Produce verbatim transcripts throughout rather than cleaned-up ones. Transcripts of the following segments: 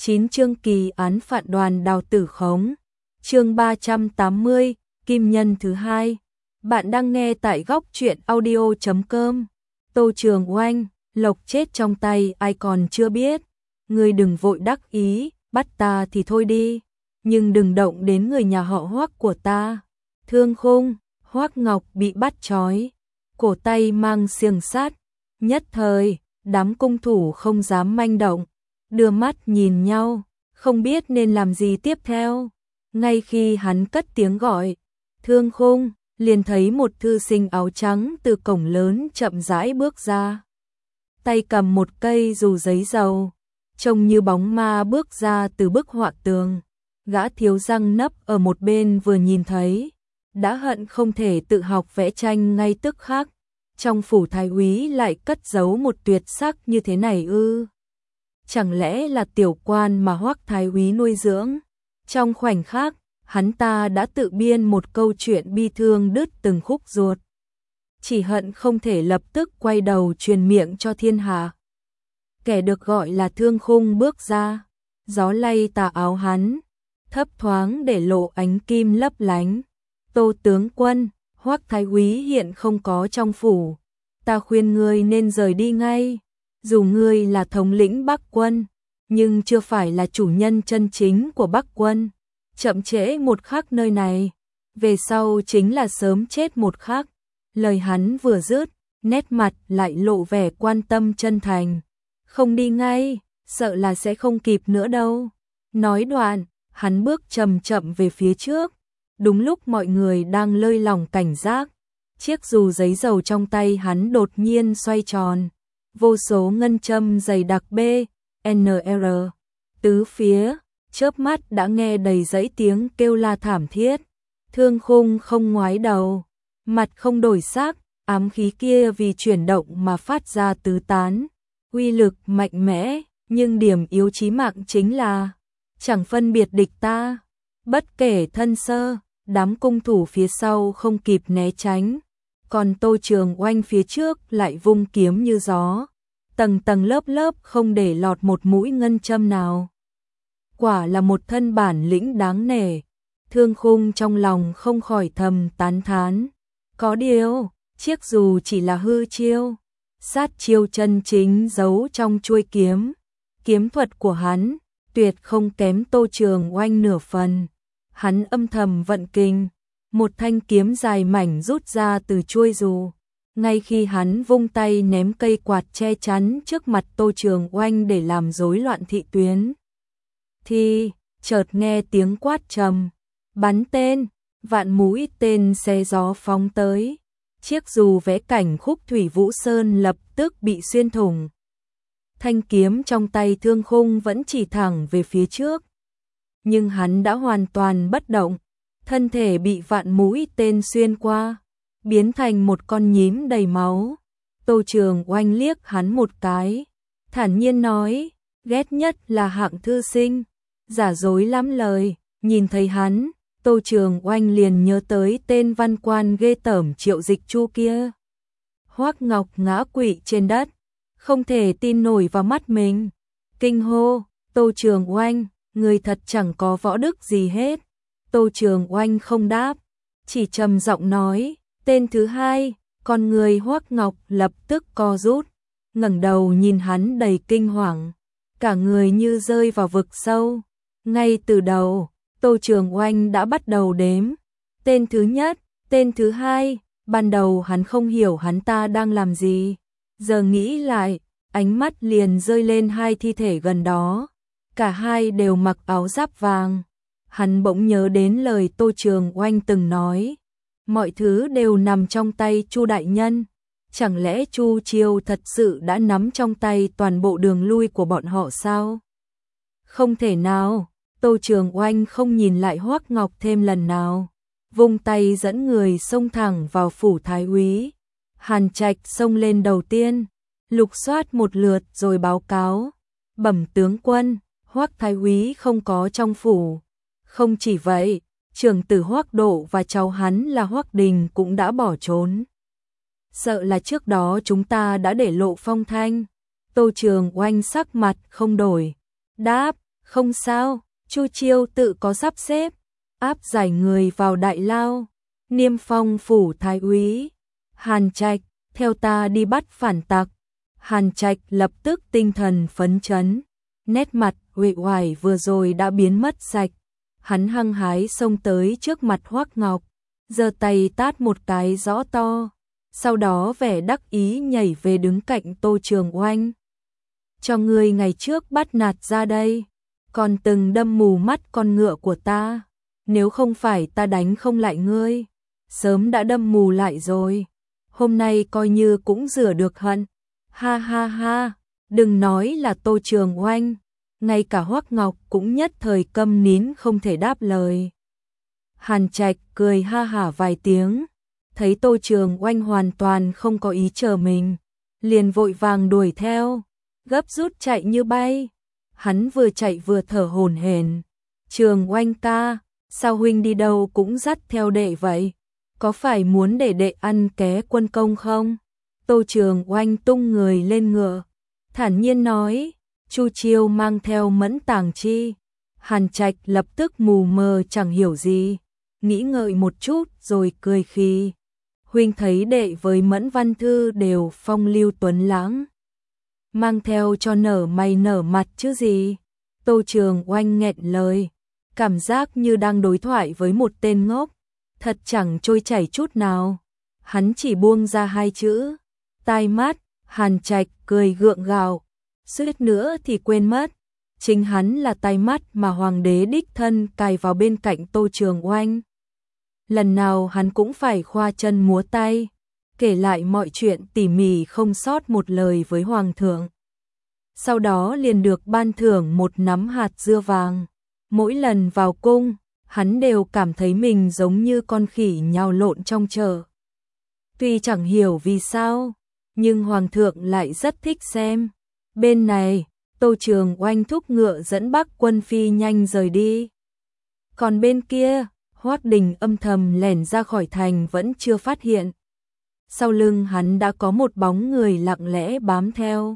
chín chương kỳ án phạt Đoàn Đào tử khống. Chương ba trăm tám mươi, Kim Nhân thứ hai. Bạn đang nghe tại góc truyện audio chấm com. Tô Trường Oanh, lộc chết trong tay ai còn chưa biết. Ngươi đừng vội đắc ý, bắt ta thì thôi đi, nhưng đừng động đến người nhà họ Hoắc của ta. Thương Khung, Hoắc Ngọc bị bắt trói, cổ tay mang xiềng sắt. Nhất thời, đám cung thủ không dám manh động, đưa mắt nhìn nhau, không biết nên làm gì tiếp theo. Ngay khi hắn cất tiếng gọi, Thương Khung, liền thấy một thư sinh áo trắng từ cổng lớn chậm rãi bước ra. Tay cầm một cây dù giấy dầu, trông như bóng ma bước ra từ bức họa tường. Gã thiếu răng nấp ở một bên vừa nhìn thấy, đã hận không thể tự học vẽ tranh ngay tức khắc. Trong phủ thái úy lại cất giấu một tuyệt sắc như thế này ư? Chẳng lẽ là tiểu quan mà Hoắc thái úy nuôi dưỡng? Trong khoảnh khắc, hắn ta đã tự biên một câu chuyện bi thương đứt từng khúc ruột. Chỉ hận không thể lập tức quay đầu truyền miệng cho thiên hạ. Kẻ được gọi là Thương Khung bước ra, gió lay tà áo hắn, thấp thoáng để lộ ánh kim lấp lánh. Tô tướng quân, Hoắc thái úy hiện không có trong phủ, ta khuyên ngươi nên rời đi ngay. Dù ngươi là thống lĩnh Bắc quân, nhưng chưa phải là chủ nhân chân chính của Bắc quân. Chậm trễ một khắc nơi này, về sau chính là sớm chết một khắc. Lời hắn vừa dứt, nét mặt lại lộ vẻ quan tâm chân thành. Không đi ngay, sợ là sẽ không kịp nữa đâu. Nói đoạn, hắn bước chậm chậm về phía trước. Đúng lúc mọi người đang lơi lỏng cảnh giác, chiếc dù giấy dầu trong tay hắn đột nhiên xoay tròn. Vô số ngân châm dày đặc B, N R, tứ phía, chớp mắt đã nghe đầy dãy tiếng kêu la thảm thiết. Thương Khung không ngoái đầu, mặt không đổi sắc, ám khí kia vì chuyển động mà phát ra tứ tán. Uy lực mạnh mẽ, nhưng điểm yếu chí mạng chính là chẳng phân biệt địch ta. Bất kể thân sơ, đám cung thủ phía sau không kịp né tránh. Còn Tô Trường Oanh phía trước lại vung kiếm như gió, tầng tầng lớp lớp không để lọt một mũi ngân châm nào. Quả là một thân bản lĩnh đáng nể. Thương Khung trong lòng không khỏi thầm tán thán. Có điều, chiếc dù chỉ là hư chiêu, sát chiêu chân chính giấu trong chuôi kiếm. Kiếm thuật của hắn tuyệt không kém Tô Trường Oanh nửa phần. Hắn âm thầm vận kinh, một thanh kiếm dài mảnh rút ra từ chuôi dù. Ngay khi hắn vung tay ném cây quạt che chắn trước mặt Tô Trường Oanh để làm rối loạn thị tuyến, thì chợt nghe tiếng quát trầm, bắn tên. Vạn mũi tên xé gió phóng tới, chiếc dù vẽ cảnh khúc thủy Vũ Sơn lập tức bị xuyên thủng. Thanh kiếm trong tay Thương Khung vẫn chỉ thẳng về phía trước, nhưng hắn đã hoàn toàn bất động, thân thể bị vạn mũi tên xuyên qua, biến thành một con nhím đầy máu. Tô Trường Oanh liếc hắn một cái, thản nhiên nói, ghét nhất là hạng thư sinh, giả dối lắm lời. Nhìn thấy hắn, Tô Trường Oanh liền nhớ tới tên văn quan ghê tởm Triệu Dịch Chu kia. Hoắc Ngọc ngã quỵ trên đất, không thể tin nổi vào mắt mình, kinh hô, Tô Trường Oanh, người thật chẳng có võ đức gì hết. Tô Trường Oanh không đáp, chỉ trầm giọng nói, tên thứ hai. Con người Hoắc Ngọc lập tức co rút, ngẩng đầu nhìn hắn đầy kinh hoàng, cả người như rơi vào vực sâu. Ngay từ đầu, Tô Trường Oanh đã bắt đầu đếm. Tên thứ nhất, tên thứ hai, ban đầu hắn không hiểu hắn ta đang làm gì. Giờ nghĩ lại, ánh mắt liền rơi lên hai thi thể gần đó. Cả hai đều mặc áo giáp vàng. Hắn bỗng nhớ đến lời Tô Trường Oanh từng nói. Mọi thứ đều nằm trong tay Chu đại nhân. Chẳng lẽ Chu Chiêu thật sự đã nắm trong tay toàn bộ đường lui của bọn họ sao? Không thể nào. Tô Trường Oanh không nhìn lại Hoắc Ngọc thêm lần nào, vung tay dẫn người xông thẳng vào phủ thái úy. Hàn Trạch xông lên đầu tiên, lục soát một lượt rồi báo cáo, bẩm tướng quân, Hoắc thái úy không có trong phủ. Không chỉ vậy, trưởng tử Hoắc Độ và cháu hắn là Hoắc Đình cũng đã bỏ trốn. Sợ là trước đó chúng ta đã để lộ phong thanh. Tô Trường Oanh sắc mặt không đổi, đáp, Không sao, Chu Chiêu tự có sắp xếp, áp giải người vào đại lao. Niêm Phong phủ thái úy, Hàn Trạch, theo ta đi bắt phản tặc. Hàn Trạch lập tức tinh thần phấn chấn, nét mặt uể oải vừa rồi đã biến mất sạch. Hắn hăng hái xông tới trước mặt Hoắc Ngọc, giơ tay tát một cái rõ to, sau đó vẻ đắc ý nhảy về đứng cạnh Tô Trường Oanh. Cho ngươi ngày trước bắt nạt ra đây, còn từng đâm mù mắt con ngựa của ta, nếu không phải ta đánh không lại ngươi, sớm đã đâm mù lại rồi, hôm nay coi như cũng rửa được hận. Ha ha ha, đừng nói là Tô Trường Oanh, ngay cả Hoắc Ngọc cũng nhất thời câm nín không thể đáp lời. Hàn Trạch cười ha hả vài tiếng, thấy Tô Trường Oanh hoàn toàn không có ý chờ mình, liền vội vàng đuổi theo, gấp rút chạy như bay. Hắn vừa chạy vừa thở hổn hển. Trường Oanh ca, sao huynh đi đâu cũng dắt theo đệ vậy? Có phải muốn để đệ ăn ké quân công không? Tô Trường Oanh tung người lên ngựa, thản nhiên nói, Chu Chiêu mang theo Mẫn Tàng Chi. Hàn Trạch lập tức mù mờ chẳng hiểu gì, nghĩ ngợi một chút rồi cười khi. Huynh thấy đệ với Mẫn Văn Thư đều phong lưu tuấn lãng, mang theo cho nở mày nở mặt chứ gì. Tô Trường Oanh nghẹn lời, cảm giác như đang đối thoại với một tên ngốc, thật chẳng trôi chảy chút nào. Hắn chỉ buông ra hai chữ, tai mắt. Hàn Trạch cười gượng gạo, suýt nữa thì quên mất, chính hắn là tai mắt mà hoàng đế đích thân cài vào bên cạnh Tô Trường Oanh. Lần nào hắn cũng phải khoa chân múa tay, kể lại mọi chuyện tỉ mỉ không sót một lời với hoàng thượng. Sau đó liền được ban thưởng một nắm hạt dưa vàng. Mỗi lần vào cung, hắn đều cảm thấy mình giống như con khỉ nhào lộn trong chợ. Tuy chẳng hiểu vì sao, nhưng hoàng thượng lại rất thích xem. Bên này, Tô Trường Oanh thúc ngựa dẫn Bắc quân phi nhanh rời đi. Còn bên kia, Hoắc Đình âm thầm lẻn ra khỏi thành vẫn chưa phát hiện. Sau lưng hắn đã có một bóng người lặng lẽ bám theo.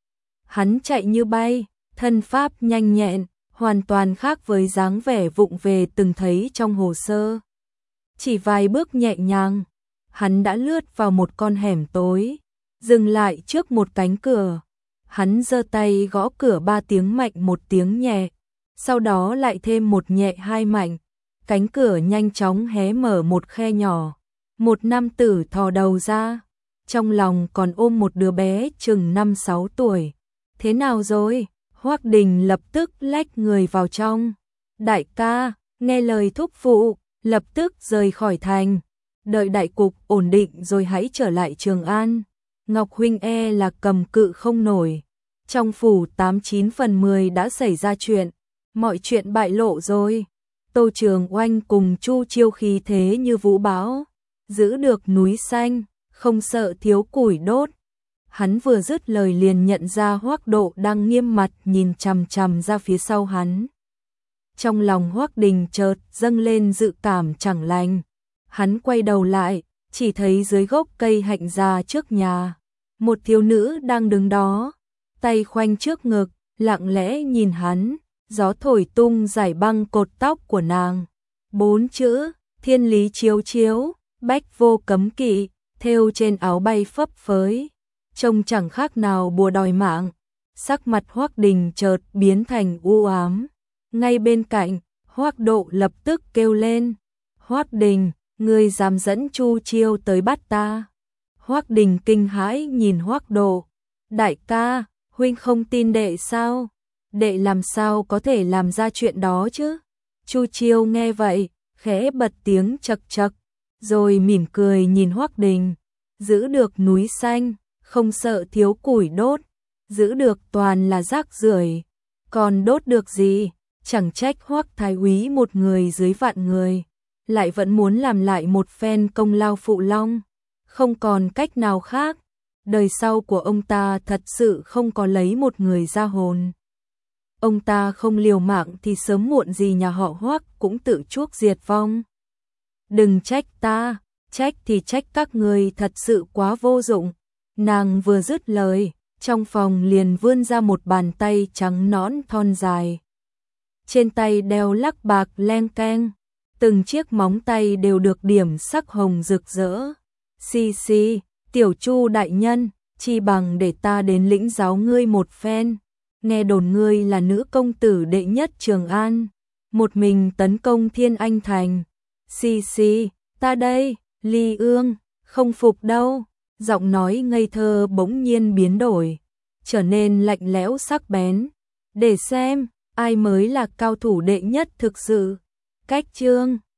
Hắn chạy như bay, thân pháp nhanh nhẹn, hoàn toàn khác với dáng vẻ vụng về từng thấy trong hồ sơ. Chỉ vài bước nhẹ nhàng, hắn đã lướt vào một con hẻm tối, dừng lại trước một cánh cửa. Hắn giơ tay gõ cửa ba tiếng mạnh một tiếng nhẹ, sau đó lại thêm một nhẹ hai mạnh. Cánh cửa nhanh chóng hé mở một khe nhỏ. Một nam tử thò đầu ra, trong lòng còn ôm một đứa bé chừng năm sáu tuổi. Thế nào rồi? Hoắc Đình lập tức lách người vào trong. Đại ca, nghe lời thúc phụ, lập tức rời khỏi thành. Đợi đại cục ổn định rồi hãy trở lại Trường An. Ngọc huynh e là cầm cự không nổi. Trong phủ tám chín phần mười đã xảy ra chuyện, mọi chuyện bại lộ rồi. Tô Trường Oanh cùng Chu Chiêu khí thế như vũ bão, giữ được núi xanh, không sợ thiếu củi đốt. Hắn vừa dứt lời liền nhận ra Hoắc Độ đang nghiêm mặt nhìn chằm chằm ra phía sau hắn. Trong lòng Hoắc Đình chợt dâng lên dự cảm chẳng lành. Hắn quay đầu lại, chỉ thấy dưới gốc cây hạnh già trước nhà, một thiếu nữ đang đứng đó, tay khoanh trước ngực, lặng lẽ nhìn hắn. Gió thổi tung giải băng cột tóc của nàng. Bốn chữ, thiên lý chiếu chiếu, bách vô cấm kỵ, thêu trên áo bay phấp phới. Trông chẳng khác nào bùa đòi mạng. Sắc mặt Hoắc Đình chợt biến thành u ám. Ngay bên cạnh, Hoắc Độ lập tức kêu lên. Hoắc Đình, ngươi dám dẫn Chu Chiêu tới bắt ta. Hoắc Đình kinh hãi nhìn Hoắc Độ. Đại ca, huynh không tin đệ sao? Đệ làm sao có thể làm ra chuyện đó chứ? Chu Chiêu nghe vậy, khẽ bật tiếng chậc chậc, rồi mỉm cười nhìn Hoắc Đình. Giữ được núi xanh, không sợ thiếu củi đốt, giữ được toàn là rác rưởi, còn đốt được gì? Chẳng trách Hoắc Thái úy một người dưới vạn người, lại vẫn muốn làm lại một phen công lao phụ long. Không còn cách nào khác, đời sau của ông ta thật sự không có lấy một người ra hồn. Ông ta không liều mạng thì sớm muộn gì nhà họ Hoắc cũng tự chuốc diệt vong. Đừng trách ta, trách thì trách các người thật sự quá vô dụng. Nàng vừa dứt lời, trong phòng liền vươn ra một bàn tay trắng nõn thon dài. trên tay đeo lắc bạc leng keng, từng chiếc móng tay đều được điểm sắc hồng rực rỡ. Xì xì, tiểu Chu đại nhân, chi bằng để ta đến lĩnh giáo ngươi một phen. Nghe đồn ngươi là nữ công tử đệ nhất Trường An, một mình tấn công Thiên Anh Thành. Xì xì, ta đây, Ly Ương, không phục đâu. Giọng nói ngây thơ bỗng nhiên biến đổi, trở nên lạnh lẽo sắc bén. Để xem, ai mới là cao thủ đệ nhất thực sự. Cách chương